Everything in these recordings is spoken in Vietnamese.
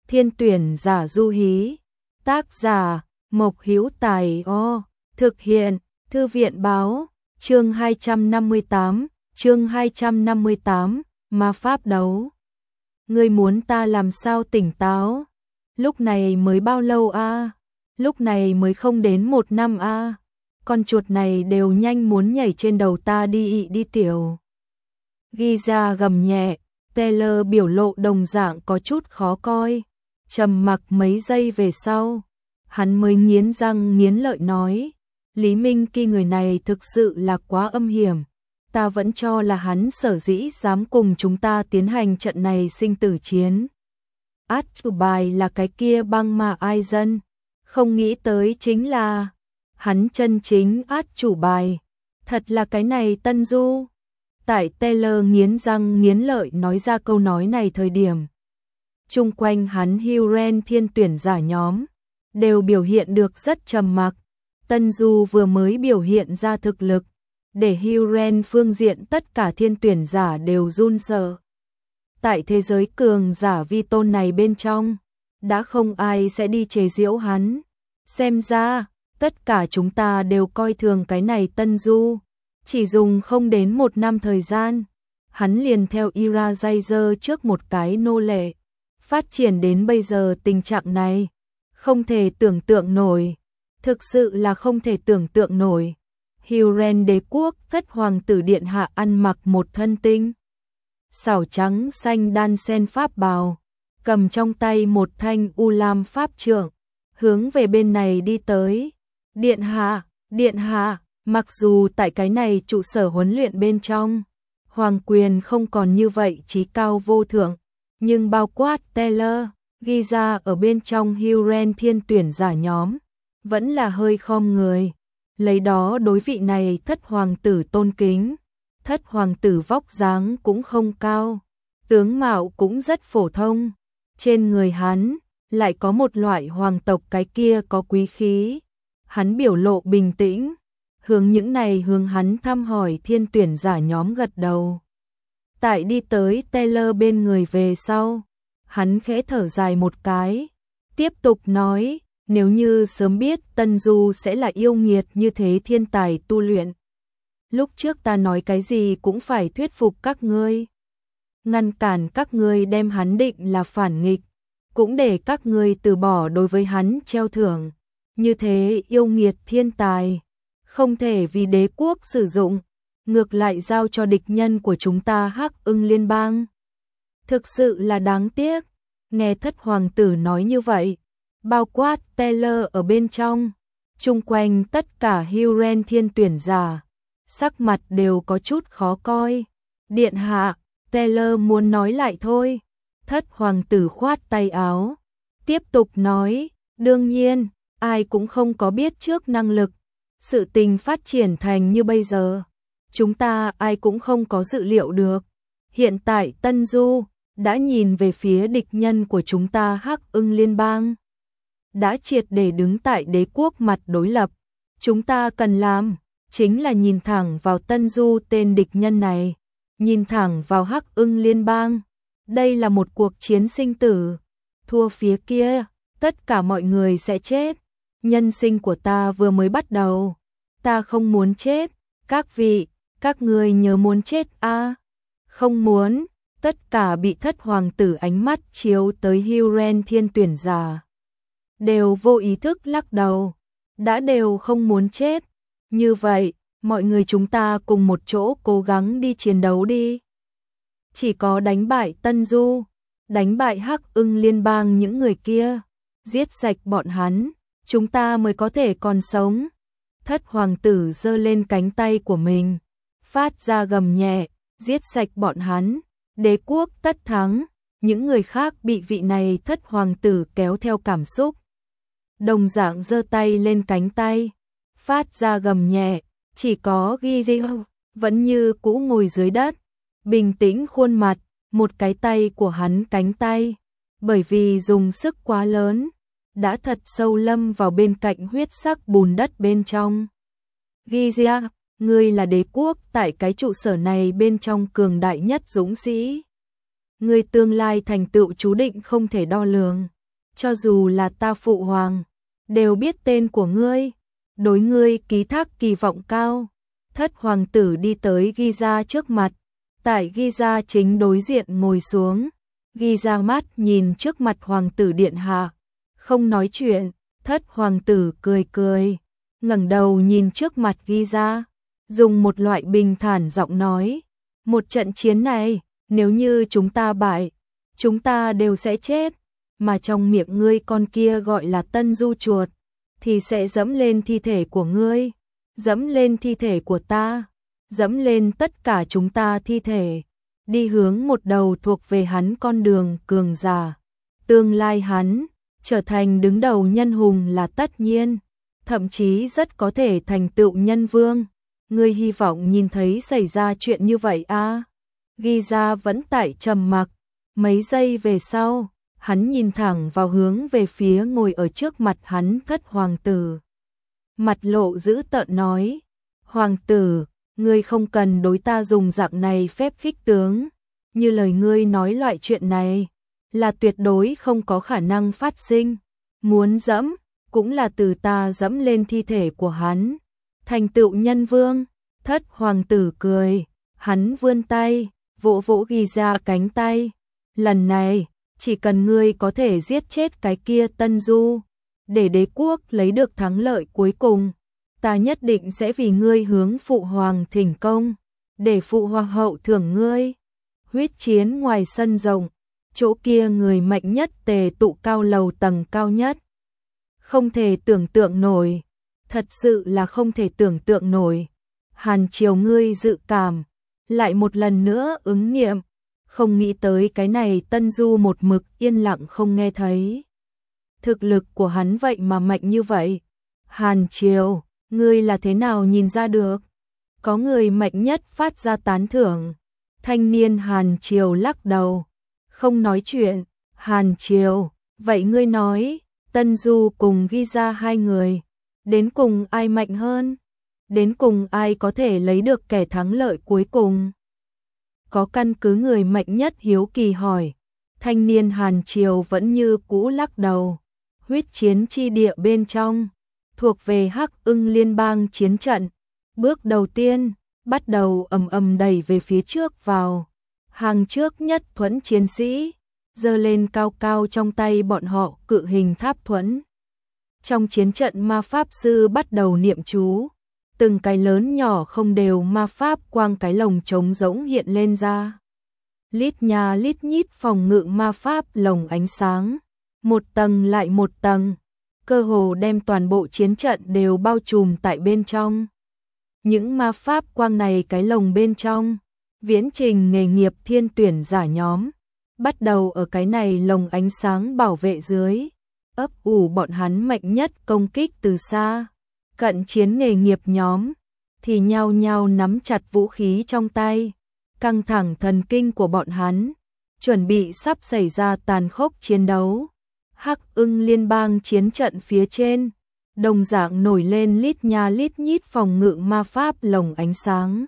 Thiên tuyển giả du hí. Tác giả Mộc Hữu Tài. Thực hiện Thư viện báo. Chương 258, ma pháp đấu. Ngươi muốn ta làm sao tỉnh táo? Lúc này mới bao lâu a? Lúc này mới không đến 1 năm a. Con chuột này đều nhanh muốn nhảy trên đầu ta đi tiểu. Giza gầm nhẹ, Taylor biểu lộ đồng dạng có chút khó coi. Trầm mặc mấy giây về sau, hắn mới nghiến răng nghiến lợi nói, Lý Minh Kỳ người này thực sự là quá âm hiểm. Ta vẫn cho là hắn sở dĩ dám cùng chúng ta tiến hành trận này sinh tử chiến. Át chủ bài là cái kia băng mà ai dân, không nghĩ tới chính là hắn chân chính át chủ bài, thật là cái này Tân Du. Tại Taylor nghiến răng nghiến lợi nói ra câu nói này thời điểm, chung quanh hắn Huren thiên tuyển giả nhóm đều biểu hiện được rất trầm mặc. Tân Du vừa mới biểu hiện ra thực lực, để Huren phương diện tất cả thiên tuyển giả đều run sợ. Tại thế giới cường giả vi tôn này bên trong, đã không ai sẽ đi chế giễu hắn. Xem ra, tất cả chúng ta đều coi thường cái này Tân Du. Chỉ dùng không đến 1 năm thời gian, hắn liền theo Ira Jaizer trước một cái nô lệ, phát triển đến bây giờ tình trạng này. Không thể tưởng tượng nổi, thực sự là không thể tưởng tượng nổi. Huren đế quốc thất hoàng tử điện hạ ăn mặc một thân tinh xảo trắng xanh đan sen pháp bào, cầm trong tay một thanh u lam pháp trượng, hướng về bên này đi tới. Điện hạ, mặc dù tại cái này trụ sở huấn luyện bên trong, hoàng quyền không còn như vậy chí cao vô thượng, nhưng bao quát Taylor, ghi ra ở bên trong Huren thiên tuyển giả nhóm, vẫn là hơi khom người, lấy đó đối vị này thất hoàng tử tôn kính. Thất hoàng tử vóc dáng cũng không cao, tướng mạo cũng rất phổ thông, trên người hắn lại có một loại hoàng tộc cái kia có quý khí. Hắn biểu lộ bình tĩnh, hướng hắn thăm hỏi thiên tuyển giả nhóm gật đầu. Tại đi tới Taylor bên người về sau, hắn khẽ thở dài một cái, tiếp tục nói, nếu như sớm biết Tân Du sẽ là yêu nghiệt như thế thiên tài tu luyện, lúc trước ta nói cái gì cũng phải thuyết phục các ngươi, ngăn cản các ngươi đem hắn định là phản nghịch, cũng để các ngươi từ bỏ đối với hắn treo thưởng. Như thế yêu nghiệt thiên tài, không thể vì đế quốc sử dụng, ngược lại giao cho địch nhân của chúng ta Hắc Ưng Liên bang. Thực sự là đáng tiếc. Nghe thất hoàng tử nói như vậy, bao quát Taylor ở bên trong, chung quanh tất cả Huren thiên tuyển giả, sắc mặt đều có chút khó coi. Điện hạ, Taylor muốn nói lại thôi. Thất hoàng tử khoát tay áo, tiếp tục nói, đương nhiên, ai cũng không có biết trước năng lực. Sự tình phát triển thành như bây giờ, chúng ta ai cũng không có dự liệu được. Hiện tại Tân Du đã nhìn về phía địch nhân của chúng ta Hắc Ưng Liên bang, đã triệt để đứng tại đế quốc mặt đối lập. Chúng ta cần làm chính là nhìn thẳng vào Tân Du tên địch nhân này, nhìn thẳng vào Hắc Ưng Liên bang. Đây là một cuộc chiến sinh tử, thua phía kia, tất cả mọi người sẽ chết. Nhân sinh của ta vừa mới bắt đầu, ta không muốn chết. Các vị, các ngươi nhớ muốn chết a? Không muốn. Tất cả bị thất hoàng tử ánh mắt chiếu tới Huren thiên tuyển giả, đều vô ý thức lắc đầu, đã đều không muốn chết. Như vậy, mọi người chúng ta cùng một chỗ cố gắng đi chiến đấu đi. Chỉ có đánh bại Tân Du, đánh bại Hắc Ưng Liên bang những người kia, giết sạch bọn hắn, chúng ta mới có thể còn sống. Thất hoàng tử giơ lên cánh tay của mình, phát ra gầm nhẹ, giết sạch bọn hắn, đế quốc tất thắng. Những người khác bị vị này thất hoàng tử kéo theo cảm xúc, đồng dạng giơ tay lên cánh tay, phát ra gầm nhẹ. Chỉ có Gizi vẫn như cũ ngồi dưới đất, bình tĩnh khuôn mặt, một cái tay của hắn cánh tay, bởi vì dùng sức quá lớn, đã thật sâu lâm vào bên cạnh huyết sắc bùn đất bên trong. Gizia, ngươi là đế quốc tại cái trụ sở này bên trong cường đại nhất dũng sĩ. Ngươi tương lai thành tựu chú định không thể đo lường. cho dù là ta phụ hoàng, đều biết tên của ngươi, đối ngươi ký thác kỳ vọng cao. Thất hoàng tử đi tới Giza trước mặt, tại Giza chính đối diện ngồi xuống. Giza mắt nhìn trước mặt hoàng tử điện hạ, không nói chuyện. Thất hoàng tử cười cười, ngẩng đầu nhìn trước mặt Giza, dùng một loại bình thản giọng nói, một trận chiến này, nếu như chúng ta bại, chúng ta đều sẽ chết, mà trong miệng ngươi con kia gọi là Tân Du chuột, thì sẽ dẫm lên thi thể của ngươi, dẫm lên thi thể của ta, dẫm lên tất cả chúng ta thi thể, đi hướng một đầu thuộc về hắn con đường cường giả. Tương lai hắn trở thành đứng đầu nhân hùng là tất nhiên, thậm chí rất có thể thành tựu nhân vương. Ngươi hy vọng nhìn thấy xảy ra chuyện như vậy à? Giza vẫn tại trầm mặc, mấy giây về sau, hắn nhìn thẳng vào hướng về phía ngồi ở trước mặt hắn Thất hoàng tử. Mặt lộ dữ tợn nói, hoàng tử, ngươi không cần đối ta dùng dạng này phép khích tướng, như lời ngươi nói loại chuyện này là tuyệt đối không có khả năng phát sinh, muốn dẫm, cũng là từ ta dẫm lên thi thể của hắn, thành tựu nhân vương. Thất hoàng tử cười, hắn vươn tay, vỗ vỗ Giza cánh tay, lần này, chỉ cần ngươi có thể giết chết cái kia Tân Du, để đế quốc lấy được thắng lợi cuối cùng, ta nhất định sẽ vì ngươi hướng phụ hoàng thỉnh công, để phụ hoàng hậu thưởng ngươi. Huyết chiến ngoài sân rộng, chỗ kia người mạnh nhất tề tụ cao lầu tầng cao nhất. Không thể tưởng tượng nổi, thật sự là không thể tưởng tượng nổi. Hàn Triều ngươi dự cảm, lại một lần nữa ứng nghiệm, không nghĩ tới cái này Tân Du một mực yên lặng không nghe thấy. Thực lực của hắn vậy mà mạnh như vậy. Hàn Triều, ngươi là thế nào nhìn ra được? Có người mạnh nhất phát ra tán thưởng. Thanh niên Hàn Triều lắc đầu, không nói chuyện. Hàn Triều, vậy ngươi nói, Tân Du cùng Giza hai người, đến cùng ai mạnh hơn? Đến cùng ai có thể lấy được kẻ thắng lợi cuối cùng? Có căn cứ người mạnh nhất hiếu kỳ hỏi. Thanh niên Hàn Triều vẫn như cũ lắc đầu. Huyết chiến chi địa bên trong, thuộc về Hắc Ưng liên bang chiến trận. Bước đầu tiên, bắt đầu ầm ầm đẩy về phía trước vào. Hàng trước nhất thuẫn chiến sĩ, giơ lên cao cao trong tay bọn họ cự hình tháp thuẫn. Trong chiến trận ma pháp sư bắt đầu niệm chú. Từng cái lớn nhỏ không đều ma pháp quang cái lồng trống rỗng hiện lên ra. Lít nhà lít nhít phòng ngự ma pháp lồng ánh sáng, một tầng lại một tầng, cơ hồ đem toàn bộ chiến trận đều bao trùm tại bên trong. Những ma pháp quang này cái lồng bên trong, viễn trình nghề nghiệp thiên tuyển giả nhóm, bắt đầu ở cái này lồng ánh sáng bảo vệ dưới, ấp ủ bọn hắn mạnh nhất công kích từ xa. Cận chiến nghề nghiệp nhóm thì nhao nhao nắm chặt vũ khí trong tay, căng thẳng thần kinh của bọn hắn, chuẩn bị sắp xảy ra tàn khốc chiến đấu. Hắc Ưng liên bang chiến trận phía trên, đồng dạng nổi lên lít nha lít nhít phòng ngự ma pháp lồng ánh sáng.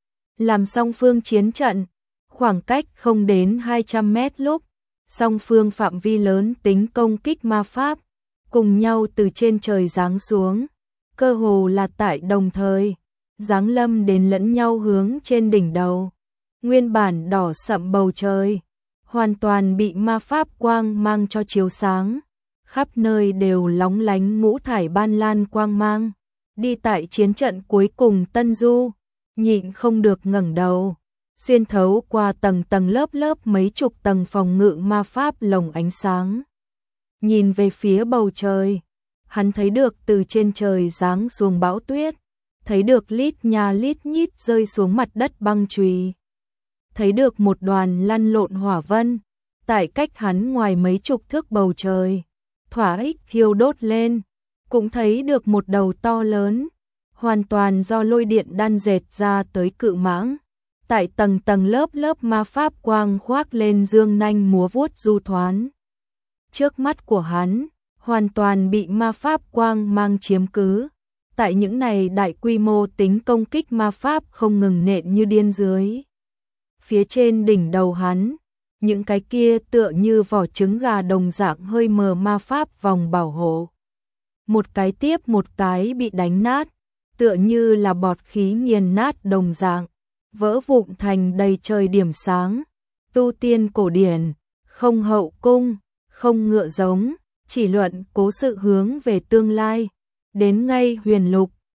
Làm song phương chiến trận, khoảng cách không đến 200 mét lúc, song phương phạm vi lớn tính công kích ma pháp, cùng nhau từ trên trời giáng xuống. Cơ hồ là tại đồng thời, giáng lâm đến lẫn nhau hướng trên đỉnh đầu. Nguyên bản đỏ sậm bầu trời, hoàn toàn bị ma pháp quang mang cho chiếu sáng. Khắp nơi đều lóng lánh ngũ thải ban lan quang mang. Đi tại chiến trận cuối cùng Tân Du, nhịn không được ngẩng đầu. Xuyên thấu qua tầng tầng lớp lớp mấy chục tầng phòng ngự ma pháp lồng ánh sáng. Nhìn về phía bầu trời. Hắn thấy được từ trên trời giáng xuống bão tuyết, thấy được lít nha lít nhít rơi xuống mặt đất băng chùy, thấy được một đoàn lăn lộn hỏa vân, tại cách hắn ngoài mấy chục thước bầu trời, thỏa ích thiêu đốt lên, cũng thấy được một đầu to lớn, hoàn toàn do lôi điện đan dệt ra tới cự mãng, tại tầng tầng lớp lớp ma pháp quang khoác lên dương nanh múa vuốt du thoán. Trước mắt của hắn, hoàn toàn bị ma pháp quang mang chiếm cứ. Tại những này đại quy mô tính công kích ma pháp không ngừng nện như điên dưới. Phía trên đỉnh đầu hắn, những cái kia tựa như vỏ trứng gà đồng dạng hơi mờ ma pháp vòng bảo hộ. Một cái tiếp một cái bị đánh nát, tựa như là bọt khí nghiền nát đồng dạng, vỡ vụn thành đầy trời điểm sáng. Tu tiên cổ điển, không hậu cung, không ngựa giống, chỉ luận cố sự hướng về tương lai. Đến ngay huyền lục,